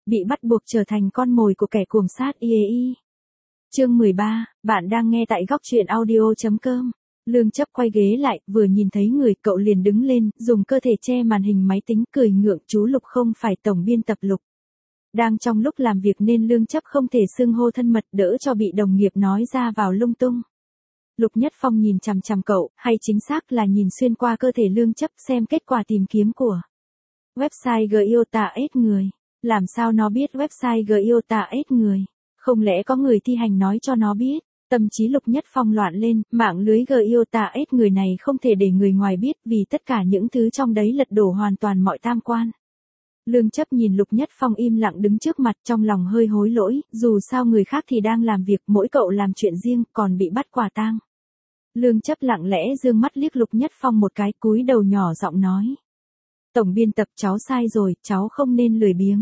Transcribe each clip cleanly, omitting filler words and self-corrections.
bị bắt buộc trở thành con mồi của kẻ cuồng sát IEI. Chương 13, bạn đang nghe tại góc truyện audio.com. Lương Chấp quay ghế lại, vừa nhìn thấy người, cậu liền đứng lên, dùng cơ thể che màn hình máy tính, cười ngượng, chú Lục không phải tổng biên tập Lục. Đang trong lúc làm việc nên Lương Chấp không thể xưng hô thân mật, đỡ cho bị đồng nghiệp nói ra vào lung tung. Lục Nhất Phong nhìn chằm chằm cậu, hay chính xác là nhìn xuyên qua cơ thể Lương Chấp xem kết quả tìm kiếm của website Giota-S người. Làm sao nó biết website Giota-S người? Không lẽ có người thi hành nói cho nó biết? Tâm trí Lục Nhất Phong loạn lên, mạng lưới Giota-S người này không thể để người ngoài biết vì tất cả những thứ trong đấy lật đổ hoàn toàn mọi tam quan. Lương Chấp nhìn Lục Nhất Phong im lặng đứng trước mặt, trong lòng hơi hối lỗi, dù sao người khác thì đang làm việc, mỗi cậu làm chuyện riêng, còn bị bắt quả tang. Lương Chấp lặng lẽ dương mắt liếc Lục Nhất Phong một cái, cúi đầu nhỏ giọng nói. Tổng biên tập, cháu sai rồi, cháu không nên lười biếng.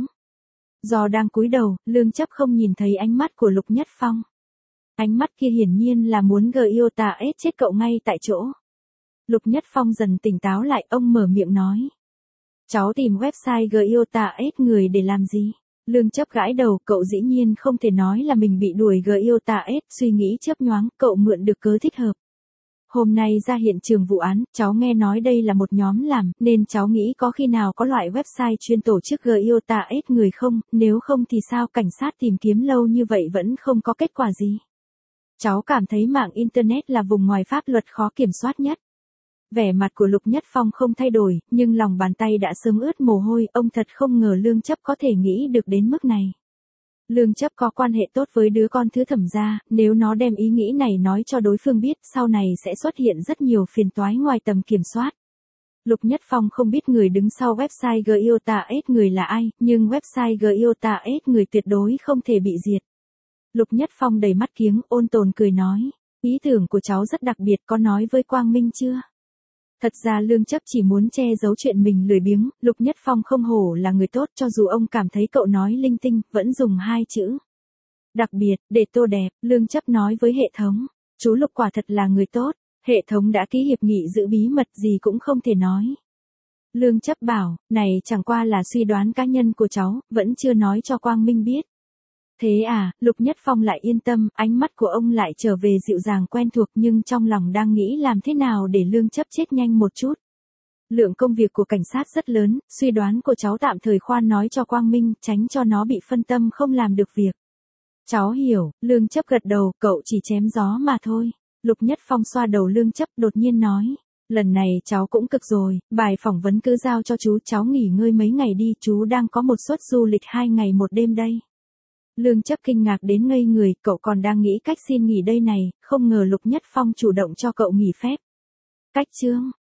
Do đang cúi đầu, Lương Chấp không nhìn thấy ánh mắt của Lục Nhất Phong. Ánh mắt kia hiển nhiên là muốn Giota-S chết cậu ngay tại chỗ. Lục Nhất Phong dần tỉnh táo lại, ông mở miệng nói. Cháu tìm website Giota-S người để làm gì? Lương Chấp gãi đầu, cậu dĩ nhiên không thể nói là mình bị đuổi Giota-S, suy nghĩ chớp nhoáng, cậu mượn được cớ thích hợp. Hôm nay ra hiện trường vụ án, cháu nghe nói đây là một nhóm làm, nên cháu nghĩ có khi nào có loại website chuyên tổ chức Giota-S người không, nếu không thì sao cảnh sát tìm kiếm lâu như vậy vẫn không có kết quả gì. Cháu cảm thấy mạng Internet là vùng ngoài pháp luật khó kiểm soát nhất. Vẻ mặt của Lục Nhất Phong không thay đổi, nhưng lòng bàn tay đã sớm ướt mồ hôi, ông thật không ngờ Lương Chấp có thể nghĩ được đến mức này. Lương Chấp có quan hệ tốt với đứa con thứ Thẩm gia, nếu nó đem ý nghĩ này nói cho đối phương biết, sau này sẽ xuất hiện rất nhiều phiền toái ngoài tầm kiểm soát. Lục Nhất Phong không biết người đứng sau website Giota-S người là ai, nhưng website Giota-S người tuyệt đối không thể bị diệt. Lục Nhất Phong đầy mắt kiếng, ôn tồn cười nói, ý tưởng của cháu rất đặc biệt, có nói với Quang Minh chưa? Thật ra Lương Chấp chỉ muốn che giấu chuyện mình lười biếng, Lục Nhất Phong không hổ là người tốt, cho dù ông cảm thấy cậu nói linh tinh, vẫn dùng hai chữ. Đặc biệt, để tô đẹp, Lương Chấp nói với hệ thống, chú Lục quả thật là người tốt, hệ thống đã ký hiệp nghị giữ bí mật gì cũng không thể nói. Lương Chấp bảo, này chẳng qua là suy đoán cá nhân của cháu, vẫn chưa nói cho Quang Minh biết. Thế à, Lục Nhất Phong lại yên tâm, ánh mắt của ông lại trở về dịu dàng quen thuộc nhưng trong lòng đang nghĩ làm thế nào để Lương Chấp chết nhanh một chút. Lượng công việc của cảnh sát rất lớn, suy đoán của cháu tạm thời khoan nói cho Quang Minh, tránh cho nó bị phân tâm không làm được việc. Cháu hiểu, Lương Chấp gật đầu, cậu chỉ chém gió mà thôi. Lục Nhất Phong xoa đầu Lương Chấp đột nhiên nói. Lần này cháu cũng cực rồi, bài phỏng vấn cứ giao cho chú, cháu nghỉ ngơi mấy ngày đi, chú đang có một suất du lịch 2 ngày 1 đêm đây. Lương Chấp kinh ngạc đến ngây người, cậu còn đang nghĩ cách xin nghỉ đây này, không ngờ Lục Nhất Phong chủ động cho cậu nghỉ phép. Cách chương,